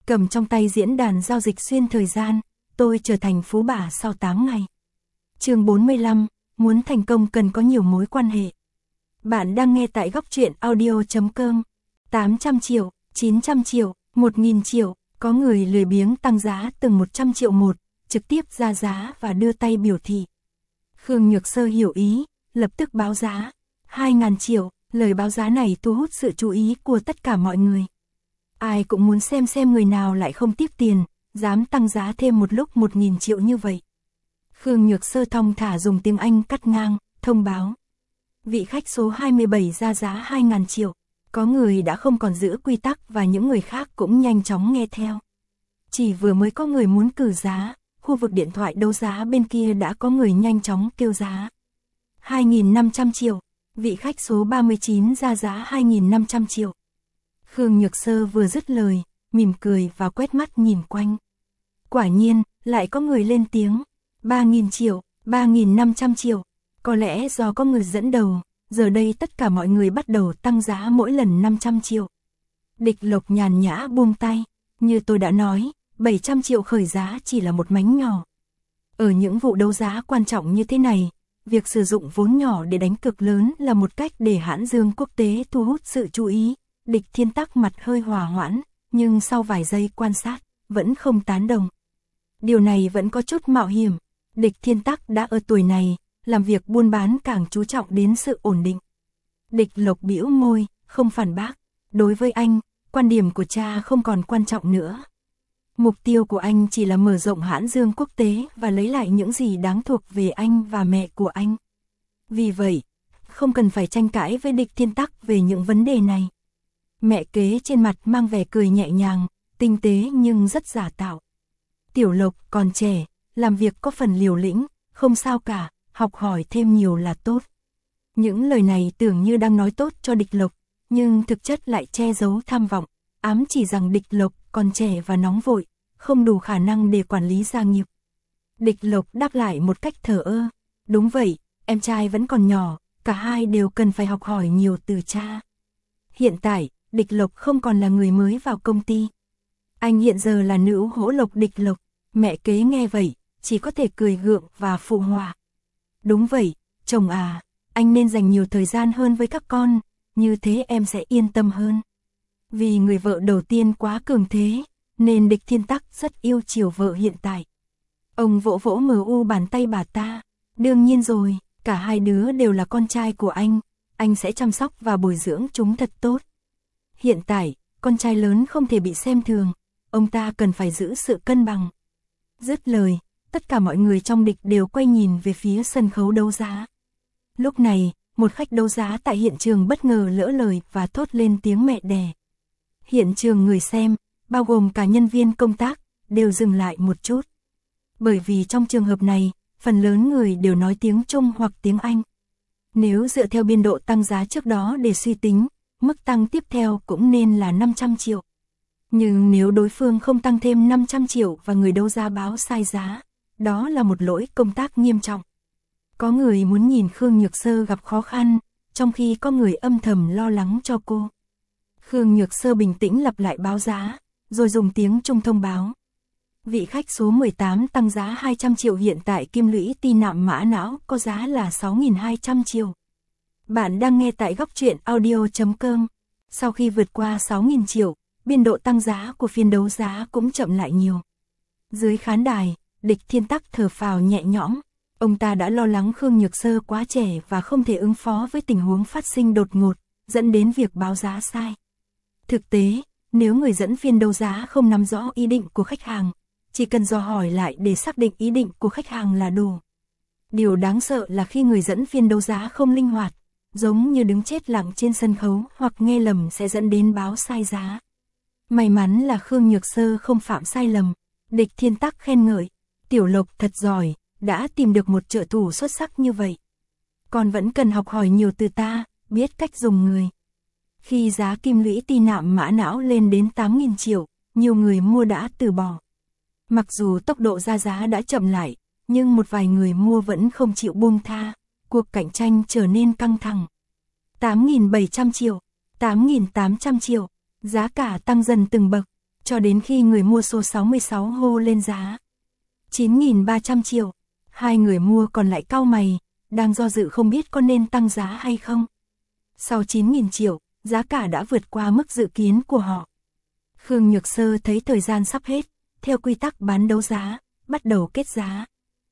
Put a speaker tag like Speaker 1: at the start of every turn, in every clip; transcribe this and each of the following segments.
Speaker 1: cầm trong tay diễn đàn giao dịch xuyên thời gian, tôi trở thành phú bà sau 8 ngày. Chương 45, muốn thành công cần có nhiều mối quan hệ. Bạn đang nghe tại góc truyện audio.com. 800 triệu, 900 triệu, 1.000 triệu, có người lười biếng tăng giá từng 100 triệu một, trực tiếp ra giá và đưa tay biểu thị. Khương Nhược Sơ hiểu ý, lập tức báo giá. 2.000 triệu, lời báo giá này thu hút sự chú ý của tất cả mọi người. Ai cũng muốn xem người nào lại không tiếc tiền, dám tăng giá thêm một lúc 1.000 triệu như vậy. Khương Nhược Sơ thong thả dùng tiếng Anh cắt ngang, thông báo. Vị khách số 27 ra giá 2.000 triệu. Có người đã không còn giữ quy tắc và những người khác cũng nhanh chóng nghe theo. Chỉ vừa mới có người muốn cử giá, khu vực điện thoại đấu giá bên kia đã có người nhanh chóng kêu giá. 2.500 triệu, vị khách số 39 ra giá 2.500 triệu. Khương Nhược Sơ vừa dứt lời, mỉm cười và quét mắt nhìn quanh. Quả nhiên, lại có người lên tiếng. 3.000 triệu, 3.500 triệu. Có lẽ do có người dẫn đầu, giờ đây tất cả mọi người bắt đầu tăng giá mỗi lần 500 triệu. Địch Lộc nhàn nhã buông tay. Như tôi đã nói, 700 triệu khởi giá chỉ là một mánh nhỏ. Ở những vụ đấu giá quan trọng như thế này, việc sử dụng vốn nhỏ để đánh cược lớn là một cách để hãn dương quốc tế thu hút sự chú ý. Địch Thiên Tắc mặt hơi hòa hoãn, nhưng sau vài giây quan sát, vẫn không tán đồng. Điều này vẫn có chút mạo hiểm. Địch Thiên Tắc đã ở tuổi này, làm việc buôn bán càng chú trọng đến sự ổn định. Địch Lộc bĩu môi, không phản bác. Đối với anh, quan điểm của cha không còn quan trọng nữa. Mục tiêu của anh chỉ là mở rộng hãn dương quốc tế và lấy lại những gì đáng thuộc về anh và mẹ của anh. Vì vậy, không cần phải tranh cãi với Địch Thiên Tắc về những vấn đề này. Mẹ kế trên mặt mang vẻ cười nhẹ nhàng, tinh tế nhưng rất giả tạo. Tiểu Lộc còn trẻ, làm việc có phần liều lĩnh, không sao cả, học hỏi thêm nhiều là tốt. Những lời này tưởng như đang nói tốt cho Địch Lộc, nhưng thực chất lại che giấu tham vọng, ám chỉ rằng Địch Lộc còn trẻ và nóng vội, không đủ khả năng để quản lý gia nghiệp. Địch Lộc đáp lại một cách thờ ơ. Đúng vậy, em trai vẫn còn nhỏ, cả hai đều cần phải học hỏi nhiều từ cha. Hiện tại, Địch Lộc không còn là người mới vào công ty. Anh hiện giờ là nữ hỗ lộc Địch Lộc. Mẹ kế nghe vậy, chỉ có thể cười gượng và phụ họa. Đúng vậy, chồng à, anh nên dành nhiều thời gian hơn với các con, như thế em sẽ yên tâm hơn. Vì người vợ đầu tiên quá cường thế, nên Địch Thiên Tắc rất yêu chiều vợ hiện tại. Ông vỗ vỗ mu bàn tay bà ta. Đương nhiên rồi, cả hai đứa đều là con trai của anh sẽ chăm sóc và bồi dưỡng chúng thật tốt. Hiện tại, con trai lớn không thể bị xem thường, ông ta cần phải giữ sự cân bằng. Dứt lời, tất cả mọi người trong Địch đều quay nhìn về phía sân khấu đấu giá. Lúc này, một khách đấu giá tại hiện trường bất ngờ lỡ lời và thốt lên tiếng mẹ đẻ. Hiện trường người xem, bao gồm cả nhân viên công tác, đều dừng lại một chút. Bởi vì trong trường hợp này, phần lớn người đều nói tiếng Trung hoặc tiếng Anh. Nếu dựa theo biên độ tăng giá trước đó để suy tính, mức tăng tiếp theo cũng nên là 500 triệu. Nhưng nếu đối phương không tăng thêm 500 triệu và người đấu giá báo sai giá, đó là một lỗi công tác nghiêm trọng. Có người muốn nhìn Khương Nhược Sơ gặp khó khăn, trong khi có người âm thầm lo lắng cho cô. Khương Nhược Sơ bình tĩnh lặp lại báo giá, rồi dùng tiếng Trung thông báo. Vị khách số 18 tăng giá 200 triệu, hiện tại kim lũy ti nạm mã não có giá là 6.200 triệu. Bạn đang nghe tại góc truyện audio.com. Sau khi vượt qua 6.000 triệu, biên độ tăng giá của phiên đấu giá cũng chậm lại nhiều. Dưới khán đài, Địch Thiên Tắc thở phào nhẹ nhõm. Ông ta đã lo lắng Khương Nhược Sơ quá trẻ và không thể ứng phó với tình huống phát sinh đột ngột, dẫn đến việc báo giá sai. Thực tế, nếu người dẫn phiên đấu giá không nắm rõ ý định của khách hàng, chỉ cần dò hỏi lại để xác định ý định của khách hàng là đủ. Điều đáng sợ là khi người dẫn phiên đấu giá không linh hoạt, giống như đứng chết lặng trên sân khấu hoặc nghe lầm sẽ dẫn đến báo sai giá. May mắn là Khương Nhược Sơ không phạm sai lầm. Địch Thiên Tắc khen ngợi. Tiểu Lộc thật giỏi, đã tìm được một trợ thủ xuất sắc như vậy. Còn vẫn cần học hỏi nhiều từ ta, biết cách dùng người. Khi giá kim lũy ti nạm mã não lên đến 8.000 triệu, nhiều người mua đã từ bỏ. Mặc dù tốc độ ra giá đã chậm lại, nhưng một vài người mua vẫn không chịu buông tha. Cuộc cạnh tranh trở nên căng thẳng. 8.700 triệu, 8.800 triệu, giá cả tăng dần từng bậc. cho đến khi người mua số 66 hô lên giá 9.300 triệu. Hai người mua còn lại cau mày, đang do dự không biết có nên tăng giá hay không. Sau 9.000 triệu, giá cả đã vượt qua mức dự kiến của họ. Khương Nhược Sơ thấy thời gian sắp hết, theo quy tắc bán đấu giá, bắt đầu kết giá.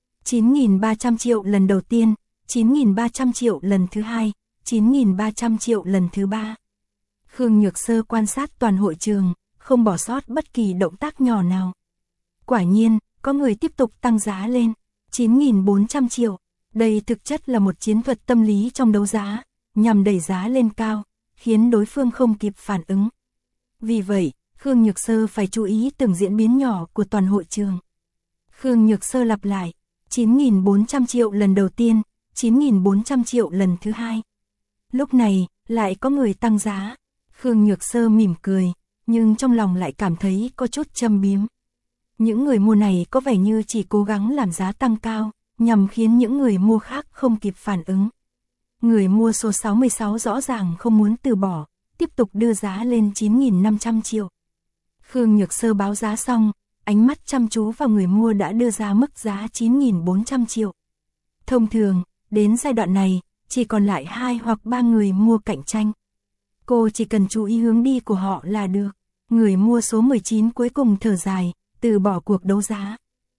Speaker 1: 9.300 triệu lần đầu tiên, 9.300 triệu lần thứ hai, 9.300 triệu lần thứ ba. Khương Nhược Sơ quan sát toàn hội trường, không bỏ sót bất kỳ động tác nhỏ nào. Quả nhiên, có người tiếp tục tăng giá lên, 9.400 triệu. Đây thực chất là một chiến thuật tâm lý trong đấu giá, nhằm đẩy giá lên cao, khiến đối phương không kịp phản ứng. Vì vậy, Khương Nhược Sơ phải chú ý từng diễn biến nhỏ của toàn hội trường. Khương Nhược Sơ lặp lại, 9.400 triệu lần đầu tiên, 9.400 triệu lần thứ hai. Lúc này, lại có người tăng giá. Khương Nhược Sơ mỉm cười, nhưng trong lòng lại cảm thấy có chút châm biếm. Những người mua này có vẻ như chỉ cố gắng làm giá tăng cao, nhằm khiến những người mua khác không kịp phản ứng. Người mua số 66 rõ ràng không muốn từ bỏ, tiếp tục đưa giá lên 9.500 triệu. Khương Nhược Sơ báo giá xong, ánh mắt chăm chú vào người mua đã đưa ra mức giá 9.400 triệu. Thông thường, đến giai đoạn này, chỉ còn lại 2 hoặc 3 người mua cạnh tranh. Cô chỉ cần chú ý hướng đi của họ là được. Người mua số 19 cuối cùng thở dài, từ bỏ cuộc đấu giá.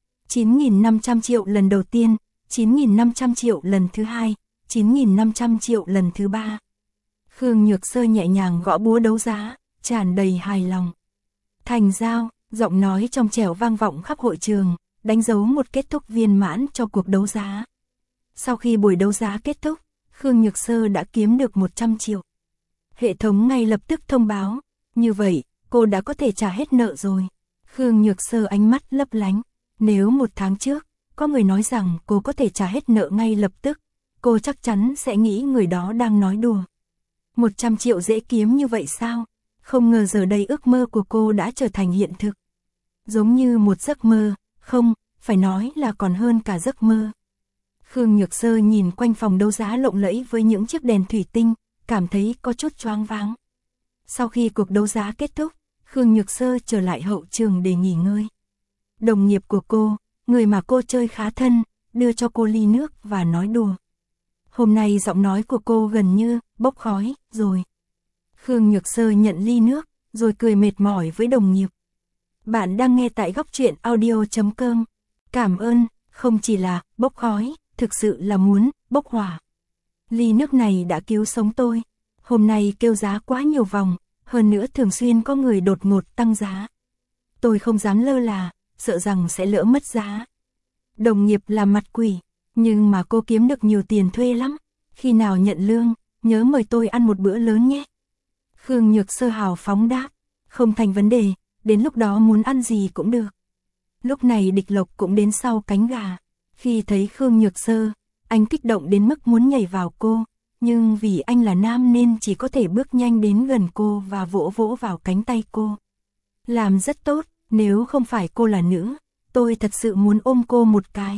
Speaker 1: 9.500 triệu lần đầu tiên, 9.500 triệu lần thứ hai, 9.500 triệu lần thứ ba. Khương Nhược Sơ nhẹ nhàng gõ búa đấu giá, tràn đầy hài lòng. Thành giao, giọng nói trong trẻo vang vọng khắp hội trường, đánh dấu một kết thúc viên mãn cho cuộc đấu giá. Sau khi buổi đấu giá kết thúc, Khương Nhược Sơ đã kiếm được 100 triệu. Hệ thống ngay lập tức thông báo, như vậy, cô đã có thể trả hết nợ rồi. Khương Nhược Sơ ánh mắt lấp lánh, nếu 1 tháng trước, có người nói rằng cô có thể trả hết nợ ngay lập tức, cô chắc chắn sẽ nghĩ người đó đang nói đùa. 100 triệu dễ kiếm như vậy sao? Không ngờ giờ đây ước mơ của cô đã trở thành hiện thực. Giống như một giấc mơ, không, phải nói là còn hơn cả giấc mơ. Khương Nhược Sơ nhìn quanh phòng đấu giá lộng lẫy với những chiếc đèn thủy tinh, cảm thấy có chút choáng váng. Sau khi cuộc đấu giá kết thúc, Khương Nhược Sơ trở lại hậu trường để nghỉ ngơi. Đồng nghiệp của cô, người mà cô chơi khá thân, đưa cho cô ly nước và nói đùa. Hôm nay giọng nói của cô gần như bốc khói rồi. Khương Nhược Sơ nhận ly nước, rồi cười mệt mỏi với đồng nghiệp. Bạn đang nghe tại góc truyện audio.com. Cảm ơn, không chỉ là bốc khói, thực sự là muốn bốc hỏa. Ly nước này đã cứu sống tôi. Hôm nay kêu giá quá nhiều vòng, hơn nữa thường xuyên có người đột ngột tăng giá. Tôi không dám lơ là, sợ rằng sẽ lỡ mất giá. Đồng nghiệp làm mặt quỷ, nhưng mà cô kiếm được nhiều tiền thuê lắm. Khi nào nhận lương, nhớ mời tôi ăn một bữa lớn nhé. Khương Nhược Sơ hào phóng đáp, không thành vấn đề, đến lúc đó muốn ăn gì cũng được. Lúc này Địch Lộc cũng đến sau cánh gà. Khi thấy Khương Nhược Sơ, anh kích động đến mức muốn nhảy vào cô, nhưng vì anh là nam nên chỉ có thể bước nhanh đến gần cô và vỗ vỗ vào cánh tay cô. Làm rất tốt, nếu không phải cô là nữ, tôi thật sự muốn ôm cô một cái.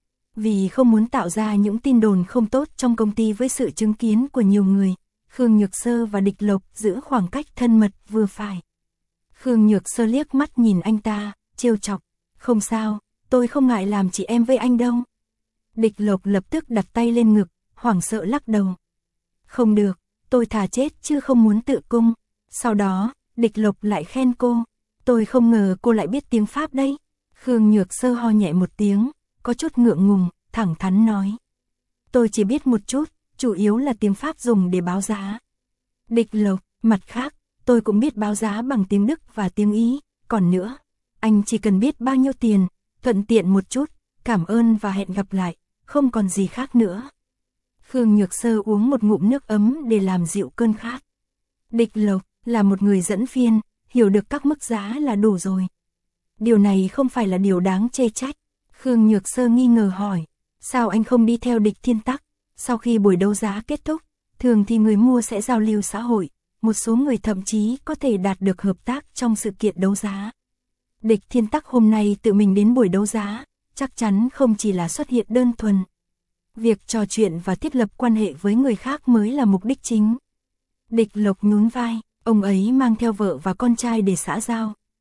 Speaker 1: Vì không muốn tạo ra những tin đồn không tốt trong công ty với sự chứng kiến của nhiều người, Khương Nhược Sơ và Địch Lộc giữ khoảng cách thân mật vừa phải. Khương Nhược Sơ liếc mắt nhìn anh ta, trêu chọc, không sao, tôi không ngại làm chị em với anh đâu. Địch Lộc lập tức đặt tay lên ngực, hoảng sợ lắc đầu. Không được, tôi thà chết chứ không muốn tự cung. Sau đó, Địch Lộc lại khen cô, tôi không ngờ cô lại biết tiếng Pháp đấy. Khương Nhược Sơ ho nhẹ một tiếng, có chút ngượng ngùng, thẳng thắn nói. Tôi chỉ biết một chút, chủ yếu là tiếng Pháp dùng để báo giá. Địch Lộc, mặt khác, tôi cũng biết báo giá bằng tiếng Đức và tiếng Ý, còn nữa, anh chỉ cần biết bao nhiêu tiền, thuận tiện một chút, cảm ơn và hẹn gặp lại, không còn gì khác nữa. Khương Nhược Sơ uống một ngụm nước ấm để làm dịu cơn khát. Địch Lộc là một người dẫn phiên, hiểu được các mức giá là đủ rồi. Điều này không phải là điều đáng chê trách. Khương Nhược Sơ nghi ngờ hỏi, sao anh không đi theo Địch Thiên Tắc? Sau khi buổi đấu giá kết thúc, thường thì người mua sẽ giao lưu xã hội, một số người thậm chí có thể đạt được hợp tác trong sự kiện đấu giá. Địch Thiên Tắc hôm nay tự mình đến buổi đấu giá, chắc chắn không chỉ là xuất hiện đơn thuần. Việc trò chuyện và thiết lập quan hệ với người khác mới là mục đích chính. Địch Lộc nhún vai, ông ấy mang theo vợ và con trai để xã giao,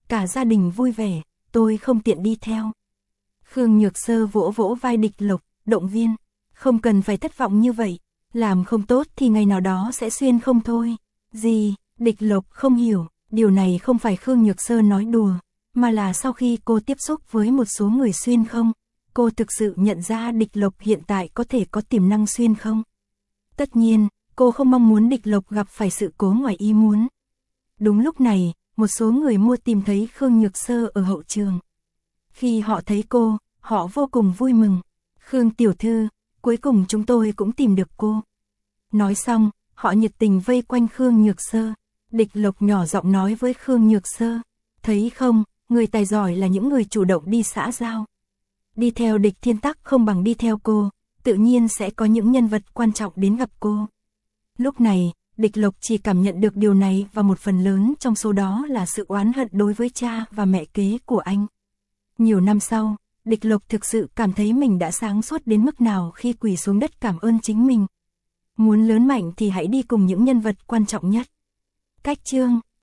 Speaker 1: cả gia đình vui vẻ, tôi không tiện đi theo. Khương Nhược Sơ vỗ vỗ vai Địch Lộc, động viên, không cần phải thất vọng như vậy, làm không tốt thì ngày nào đó sẽ xuyên không thôi. Gì? Địch Lộc không hiểu, điều này không phải Khương Nhược Sơ nói đùa, mà là sau khi cô tiếp xúc với một số người xuyên không, cô thực sự nhận ra Địch Lộc hiện tại có thể có tiềm năng xuyên không. Tất nhiên, cô không mong muốn Địch Lộc gặp phải sự cố ngoài ý muốn. Đúng lúc này, một số người mua tìm thấy Khương Nhược Sơ ở hậu trường. Khi họ thấy cô, họ vô cùng vui mừng. Khương tiểu thư, cuối cùng chúng tôi cũng tìm được cô. Nói xong, họ nhiệt tình vây quanh Khương Nhược Sơ. Địch Lộc nhỏ giọng nói với Khương Nhược Sơ, thấy không, người tài giỏi là những người chủ động đi xã giao. Đi theo Địch Thiên Tắc không bằng đi theo cô, tự nhiên sẽ có những nhân vật quan trọng đến gặp cô. Lúc này, Địch Lộc chỉ cảm nhận được điều này và một phần lớn trong số đó là sự oán hận đối với cha và mẹ kế của anh. Nhiều năm sau, Địch Lộc thực sự cảm thấy mình đã sáng suốt đến mức nào khi quỳ xuống đất cảm ơn chính mình. Muốn lớn mạnh thì hãy đi cùng những nhân vật quan trọng nhất. Cách chương